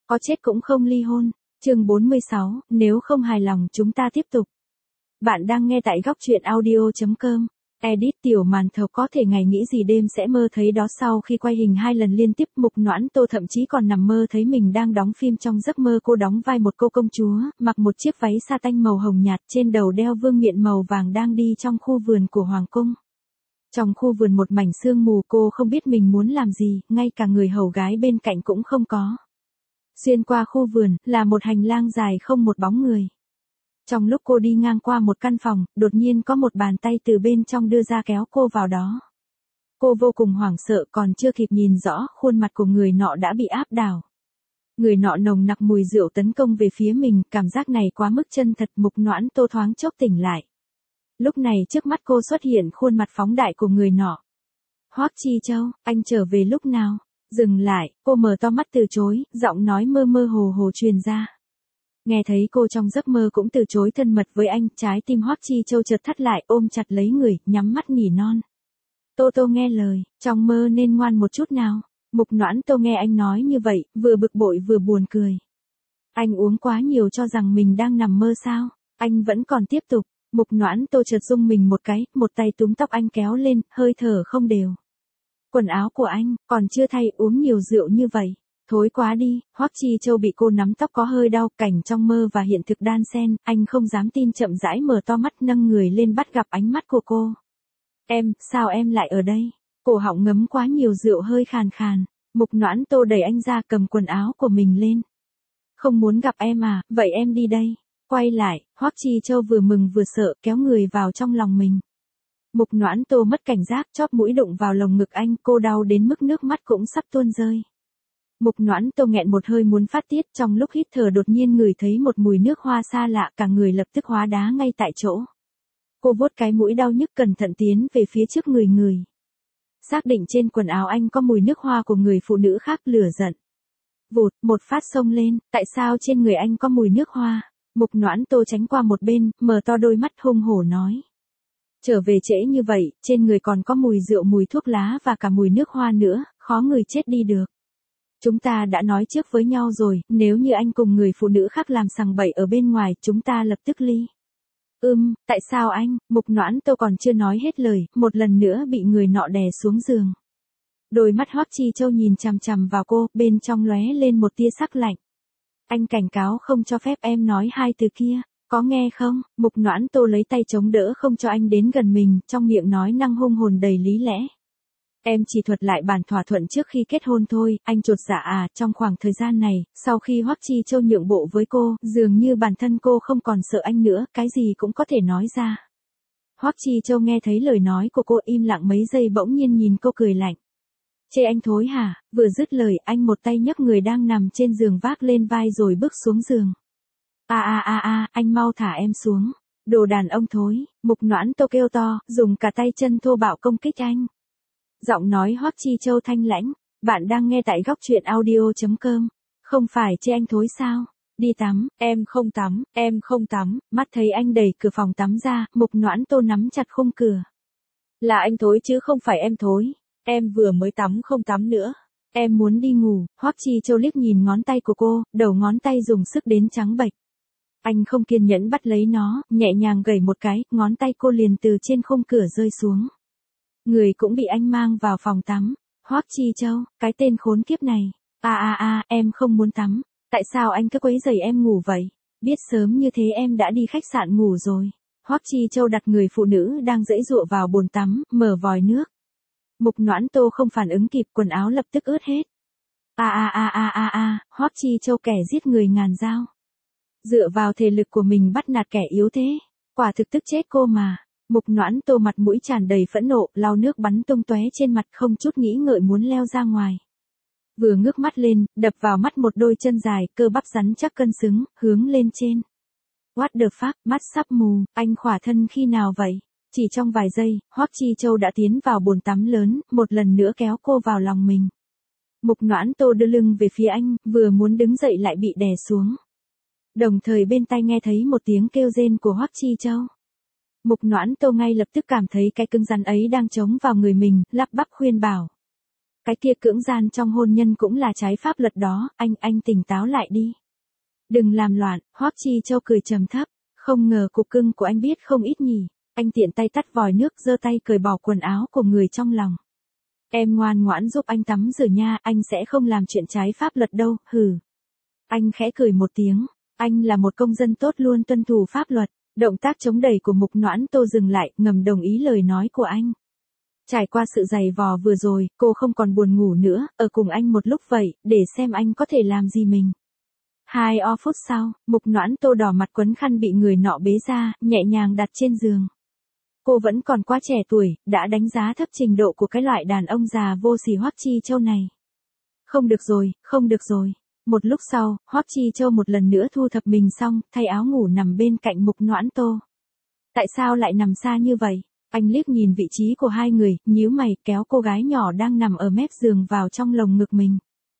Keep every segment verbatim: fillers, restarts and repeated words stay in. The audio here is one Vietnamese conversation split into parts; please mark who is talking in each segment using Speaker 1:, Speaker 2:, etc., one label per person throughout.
Speaker 1: có chết cũng không ly hôn. Chương bốn mươi sáu, nếu không hài lòng chúng ta tiếp tục. Bạn đang nghe tại góc truyện audio chấm com. Edit tiểu màn thầu có thể ngày nghĩ gì đêm sẽ mơ thấy đó. Sau khi quay hình hai lần liên tiếp, Mục Noãn Tô thậm chí còn nằm mơ thấy mình đang đóng phim. Trong giấc mơ cô đóng vai một cô công chúa, mặc một chiếc váy sa tanh màu hồng nhạt, trên đầu đeo vương miện màu vàng, đang đi trong khu vườn của hoàng cung. Trong khu vườn một mảnh sương mù, cô không biết mình muốn làm gì, ngay cả người hầu gái bên cạnh cũng không có. Xuyên qua khu vườn, là một hành lang dài không một bóng người. Trong lúc cô đi ngang qua một căn phòng, đột nhiên có một bàn tay từ bên trong đưa ra kéo cô vào đó. Cô vô cùng hoảng sợ, còn chưa kịp nhìn rõ, khuôn mặt của người nọ đã bị áp đảo. Người nọ nồng nặc mùi rượu tấn công về phía mình, cảm giác này quá mức chân thật. Mục Noãn Tô thoáng chốc tỉnh lại. Lúc này trước mắt cô xuất hiện khuôn mặt phóng đại của người nọ. Hoắc Chi Châu, anh trở về lúc nào? Dừng lại, cô mở to mắt từ chối, giọng nói mơ mơ hồ hồ truyền ra. Nghe thấy cô trong giấc mơ cũng từ chối thân mật với anh, trái tim Hoắc Chi Châu chợt thắt lại, ôm chặt lấy người, nhắm mắt nỉ non. Tô Tô nghe lời, trong mơ nên ngoan một chút nào. Mục Noãn Tô nghe anh nói như vậy, vừa bực bội vừa buồn cười. Anh uống quá nhiều cho rằng mình đang nằm mơ sao? Anh vẫn còn tiếp tục. Mục Noãn Tô chợt rung mình một cái, một tay túm tóc anh kéo lên, hơi thở không đều. Quần áo của anh, còn chưa thay, uống nhiều rượu như vậy. Thối quá đi. Hoắc Chi Châu bị cô nắm tóc có hơi đau, cảnh trong mơ và hiện thực đan xen, anh không dám tin, chậm rãi mở to mắt, nâng người lên bắt gặp ánh mắt của cô. Em, sao em lại ở đây? Cổ họng ngấm quá nhiều rượu hơi khàn khàn. Mục Noãn Tô đẩy anh ra, cầm quần áo của mình lên. Không muốn gặp em à, vậy em đi đây. Quay lại, Hoắc Chi Châu vừa mừng vừa sợ, kéo người vào trong lòng mình. Mục Noãn Tô mất cảnh giác, chóp mũi đụng vào lồng ngực anh, cô đau đến mức nước mắt cũng sắp tuôn rơi. Mục Noãn Tô nghẹn một hơi muốn phát tiết, trong lúc hít thở đột nhiên ngửi thấy một mùi nước hoa xa lạ, cả người lập tức hóa đá ngay tại chỗ. Cô vuốt cái mũi đau nhức, cẩn thận tiến về phía trước người người. Xác định trên quần áo anh có mùi nước hoa của người phụ nữ khác, lửa giận. Vụt, một phát xông lên, tại sao trên người anh có mùi nước hoa? Mục Noãn Tô tránh qua một bên, mở to đôi mắt hung hổ nói. Trở về trễ như vậy, trên người còn có mùi rượu, mùi thuốc lá và cả mùi nước hoa nữa, khó người chết đi được. Chúng ta đã nói trước với nhau rồi, nếu như anh cùng người phụ nữ khác làm sằng bậy ở bên ngoài, chúng ta lập tức ly. Ừm, tại sao anh? Mục Noãn Tô còn chưa nói hết lời, một lần nữa bị người nọ đè xuống giường. Đôi mắt Hoắc Chi Châu nhìn chằm chằm vào cô, bên trong lóe lên một tia sắc lạnh. Anh cảnh cáo không cho phép em nói hai từ kia, có nghe không? Mục Noãn Tô lấy tay chống đỡ không cho anh đến gần mình, trong miệng nói năng hung hồn đầy lý lẽ. Em chỉ thuật lại bản thỏa thuận trước khi kết hôn thôi, anh chột dạ à? Trong khoảng thời gian này, sau khi Hoắc Chi Châu nhượng bộ với cô, dường như bản thân cô không còn sợ anh nữa, cái gì cũng có thể nói ra. Hoắc Chi Châu nghe thấy lời nói của cô, im lặng mấy giây, bỗng nhiên nhìn cô cười lạnh. Chê anh thối hả? Vừa dứt lời, anh một tay nhấc người đang nằm trên giường vác lên vai rồi bước xuống giường. A a a a, anh mau thả em xuống. Đồ đàn ông thối. Mục Noãn Tô kêu to, dùng cả tay chân thô bạo công kích anh. Giọng nói Hoắc Chi Châu thanh lãnh. Bạn đang nghe tại góc truyện audio chấm com. Không phải chê anh thối sao? Đi tắm. Em không tắm, em không tắm. Mắt thấy anh đẩy cửa phòng tắm ra, Mục Noãn Tô nắm chặt khung cửa. Là anh thối chứ không phải em thối. Em vừa mới tắm không tắm nữa. Em muốn đi ngủ. Hoắc Chi Châu liếc nhìn ngón tay của cô, đầu ngón tay dùng sức đến trắng bệch. Anh không kiên nhẫn bắt lấy nó, nhẹ nhàng gẩy một cái, ngón tay cô liền từ trên khung cửa rơi xuống. Người cũng bị anh mang vào phòng tắm. Hoắc Chi Châu, cái tên khốn kiếp này. A a a, em không muốn tắm. Tại sao anh cứ quấy rầy em ngủ vậy? Biết sớm như thế em đã đi khách sạn ngủ rồi. Hoắc Chi Châu đặt người phụ nữ đang giãy giụa vào bồn tắm, mở vòi nước. Mục Noãn Tô không phản ứng kịp, quần áo lập tức ướt hết. A a a a a a, Hoắc Chi Châu kẻ giết người ngàn dao. Dựa vào thể lực của mình bắt nạt kẻ yếu thế, quả thực tức chết cô mà. Mục Noãn Tô mặt mũi tràn đầy phẫn nộ, lau nước bắn tung tóe trên mặt, không chút nghĩ ngợi muốn leo ra ngoài. Vừa ngước mắt lên, đập vào mắt một đôi chân dài, cơ bắp rắn chắc cân xứng, hướng lên trên. What the fuck, mắt sắp mù, anh khỏa thân khi nào vậy? Chỉ trong vài giây, Hoắc Chi Châu đã tiến vào bồn tắm lớn, một lần nữa kéo cô vào lòng mình. Mục Noãn Tô đưa lưng về phía anh, vừa muốn đứng dậy lại bị đè xuống. Đồng thời bên tai nghe thấy một tiếng kêu rên của Hoắc Chi Châu. Mục Noãn Tô ngay lập tức cảm thấy cái cứng rắn ấy đang chống vào người mình, lắp bắp khuyên bảo. Cái kia cưỡng gian trong hôn nhân cũng là trái pháp luật đó, anh, anh tỉnh táo lại đi. Đừng làm loạn, Hoắc Chi Châu cười trầm thấp, không ngờ cục cưng của anh biết không ít nhỉ. Anh tiện tay tắt vòi nước, giơ tay cởi bỏ quần áo của người trong lòng. Em ngoan ngoãn giúp anh tắm rửa nha, anh sẽ không làm chuyện trái pháp luật đâu, hừ. Anh khẽ cười một tiếng, anh là một công dân tốt luôn tuân thủ pháp luật. Động tác chống đẩy của Mục Noãn Tô dừng lại, ngầm đồng ý lời nói của anh. Trải qua sự giày vò vừa rồi, cô không còn buồn ngủ nữa, ở cùng anh một lúc vậy, để xem anh có thể làm gì mình. Hai o phút sau, Mục Noãn Tô đỏ mặt quấn khăn bị người nọ bế ra, nhẹ nhàng đặt trên giường. Cô vẫn còn quá trẻ tuổi, đã đánh giá thấp trình độ của cái loại đàn ông già vô sỉ Hoắc Chi Châu này. Không được rồi, không được rồi. Một lúc sau, Hoắc Chi Châu một lần nữa thu thập mình xong, thay áo ngủ nằm bên cạnh Mục Noãn Tô. Tại sao lại nằm xa như vậy? Anh liếc nhìn vị trí của hai người, nhíu mày, kéo cô gái nhỏ đang nằm ở mép giường vào trong lồng ngực mình.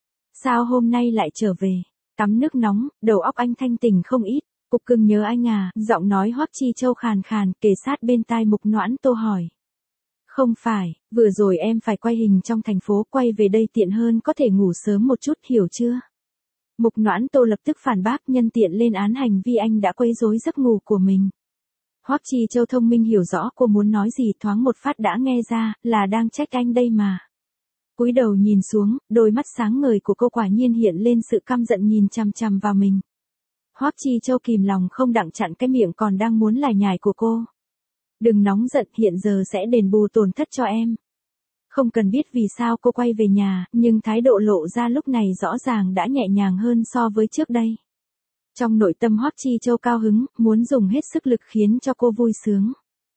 Speaker 1: Sao hôm nay lại trở về? Tắm nước nóng, đầu óc anh thanh tỉnh không ít. Cục cưng nhớ anh à, giọng nói Hoắc Chi Châu khàn khàn, kề sát bên tai Mục Noãn Tô hỏi. Không phải, vừa rồi em phải quay hình trong thành phố, quay về đây tiện hơn, có thể ngủ sớm một chút, hiểu chưa? Mục Noãn Tô lập tức phản bác, nhân tiện lên án hành vi anh đã quấy rối giấc ngủ của mình. Hoắc Chi Châu thông minh hiểu rõ cô muốn nói gì, thoáng một phát đã nghe ra, là đang trách anh đây mà. Cúi đầu nhìn xuống, đôi mắt sáng ngời của cô quả nhiên hiện lên sự căm giận nhìn chằm chằm vào mình. Hoắc Chi Châu kìm lòng không đặng chặn cái miệng còn đang muốn lải nhải của cô. Đừng nóng giận, hiện giờ sẽ đền bù tổn thất cho em. Không cần biết vì sao cô quay về nhà, nhưng thái độ lộ ra lúc này rõ ràng đã nhẹ nhàng hơn so với trước đây. Trong nội tâm Hoắc Chi Châu cao hứng, muốn dùng hết sức lực khiến cho cô vui sướng.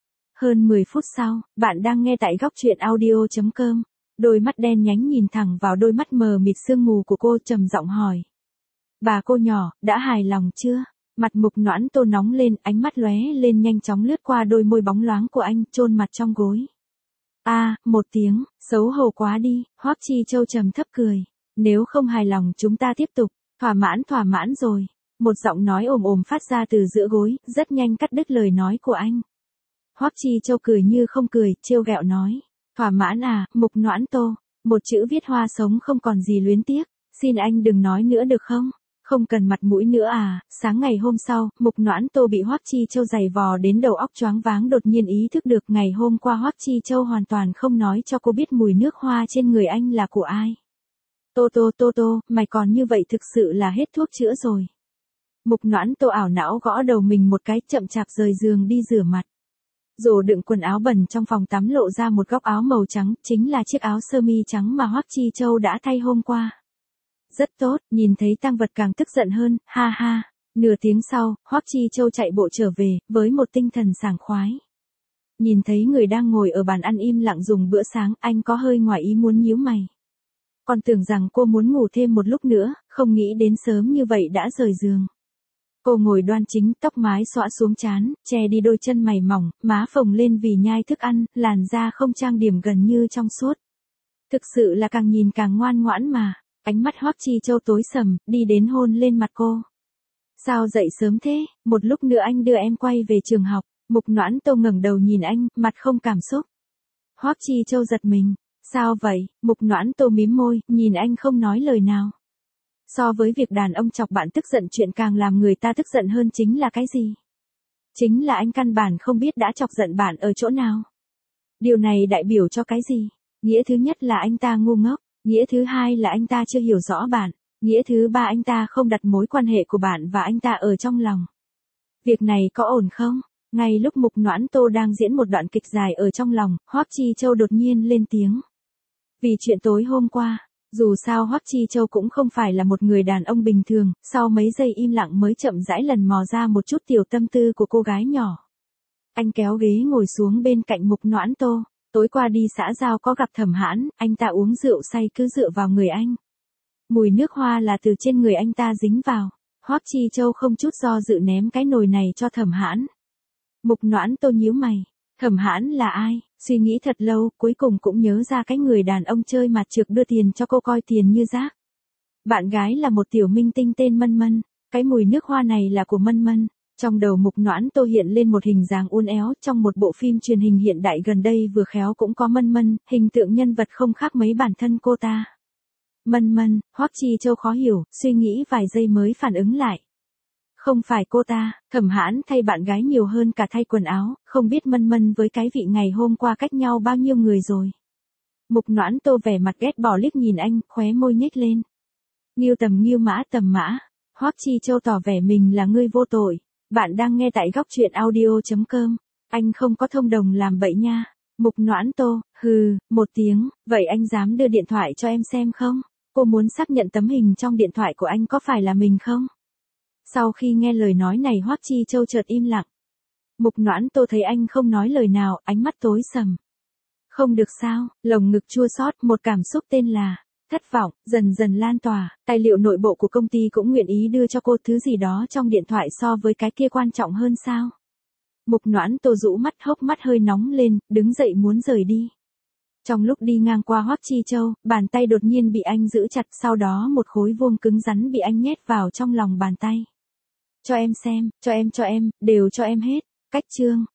Speaker 1: Hơn mười phút sau, bạn đang nghe tại góc truyện audio chấm com. Đôi mắt đen nhánh nhìn thẳng vào đôi mắt mờ mịt sương mù của cô, trầm giọng hỏi. Bà cô nhỏ, đã hài lòng chưa? Mặt Mục Noãn Tô nóng lên, ánh mắt lóe lên nhanh chóng lướt qua đôi môi bóng loáng của anh, chôn mặt trong gối. A, à, một tiếng, xấu hổ quá đi, Hoắc Chi Châu trầm thấp cười. Nếu không hài lòng chúng ta tiếp tục, thỏa mãn thỏa mãn rồi. Một giọng nói ồm ồm phát ra từ giữa gối, rất nhanh cắt đứt lời nói của anh. Hoắc Chi Châu cười như không cười, trêu ghẹo nói. Thỏa mãn à, Mục Noãn Tô, một chữ viết hoa sống không còn gì luyến tiếc, xin anh đừng nói nữa được không? Không cần mặt mũi nữa à? Sáng ngày hôm sau, Mục Noãn Tô bị Hoắc Chi Châu giày vò đến đầu óc choáng váng, đột nhiên ý thức được ngày hôm qua Hoắc Chi Châu hoàn toàn không nói cho cô biết mùi nước hoa trên người anh là của ai. Tô Tô Tô Tô, mày còn như vậy thực sự là hết thuốc chữa rồi. Mục Noãn Tô ảo não gõ đầu mình một cái, chậm chạp rời giường đi rửa mặt. Rổ đựng quần áo bẩn trong phòng tắm lộ ra một góc áo màu trắng, chính là chiếc áo sơ mi trắng mà Hoắc Chi Châu đã thay hôm qua. Rất tốt, nhìn thấy tang vật càng tức giận hơn, ha ha. Nửa tiếng sau, Hoắc Chi Châu chạy bộ trở về, với một tinh thần sảng khoái. Nhìn thấy người đang ngồi ở bàn ăn im lặng dùng bữa sáng, anh có hơi ngoài ý muốn nhíu mày. Còn tưởng rằng cô muốn ngủ thêm một lúc nữa, không nghĩ đến sớm như vậy đã rời giường. Cô ngồi đoan chính, tóc mái xõa xuống trán, che đi đôi chân mày mỏng, má phồng lên vì nhai thức ăn, làn da không trang điểm gần như trong suốt. Thực sự là càng nhìn càng ngoan ngoãn mà. Ánh mắt Hoắc Chi Châu tối sầm, đi đến hôn lên mặt cô. Sao dậy sớm thế, một lúc nữa anh đưa em quay về trường học. Mục Noãn Tô ngẩng đầu nhìn anh, mặt không cảm xúc. Hoắc Chi Châu giật mình. Sao vậy? Mục Noãn Tô mím môi, nhìn anh không nói lời nào. So với việc đàn ông chọc bạn tức giận, chuyện càng làm người ta tức giận hơn chính là cái gì? Chính là anh căn bản không biết đã chọc giận bạn ở chỗ nào. Điều này đại biểu cho cái gì? Nghĩa thứ nhất là anh ta ngu ngốc. Nghĩa thứ hai là anh ta chưa hiểu rõ bạn. Nghĩa thứ ba anh ta không đặt mối quan hệ của bạn và anh ta ở trong lòng. Việc này có ổn không? Ngay lúc Mục Noãn Tô đang diễn một đoạn kịch dài ở trong lòng, Hoắc Chi Châu đột nhiên lên tiếng. Vì chuyện tối hôm qua, dù sao Hoắc Chi Châu cũng không phải là một người đàn ông bình thường, sau mấy giây im lặng mới chậm rãi lần mò ra một chút tiểu tâm tư của cô gái nhỏ. Anh kéo ghế ngồi xuống bên cạnh Mục Noãn Tô. Tối qua đi xã giao có gặp Thẩm Hãn, anh ta uống rượu say cứ dựa vào người anh. Mùi nước hoa là từ trên người anh ta dính vào. Hoắc Chi Châu không chút do dự ném cái nồi này cho Thẩm Hãn. Mục Noãn Tô nhíu mày. Thẩm Hãn là ai? Suy nghĩ thật lâu, cuối cùng cũng nhớ ra cái người đàn ông chơi mặt trược đưa tiền cho cô coi tiền như rác. Bạn gái là một tiểu minh tinh tên Mân Mân. Cái mùi nước hoa này là của Mân Mân. Trong đầu Mục Noãn Tô hiện lên một hình dáng uốn éo trong một bộ phim truyền hình hiện đại gần đây vừa khéo cũng có Mân Mân, hình tượng nhân vật không khác mấy bản thân cô ta. Mân Mân, Hoắc Chi Châu khó hiểu, suy nghĩ vài giây mới phản ứng lại. Không phải cô ta, Thẩm Hãn thay bạn gái nhiều hơn cả thay quần áo, không biết Mân Mân với cái vị ngày hôm qua cách nhau bao nhiêu người rồi. Mục Noãn Tô vẻ mặt ghét bỏ liếc nhìn anh, khóe môi nhếch lên. Nghiêu tầm nghiêu mã tầm mã, Hoắc Chi Châu tỏ vẻ mình là người vô tội. Bạn đang nghe tại góc truyện audio chấm com. Anh không có thông đồng làm bậy nha. Mục Noãn Tô, hừ, một tiếng, vậy anh dám đưa điện thoại cho em xem không? Cô muốn xác nhận tấm hình trong điện thoại của anh có phải là mình không? Sau khi nghe lời nói này Hoắc Chi Châu chợt im lặng. Mục Noãn Tô thấy anh không nói lời nào, ánh mắt tối sầm. Không được sao, lồng ngực chua xót, một cảm xúc tên là thất vọng, dần dần lan tỏa, tài liệu nội bộ của công ty cũng nguyện ý đưa cho cô thứ gì đó trong điện thoại so với cái kia quan trọng hơn sao? Mục Noãn Tô rũ mắt, hốc mắt hơi nóng lên, đứng dậy muốn rời đi. Trong lúc đi ngang qua Hoắc Chi Châu, bàn tay đột nhiên bị anh giữ chặt, sau đó một khối vuông cứng rắn bị anh nhét vào trong lòng bàn tay. Cho em xem, cho em cho em, đều cho em hết. Cách chương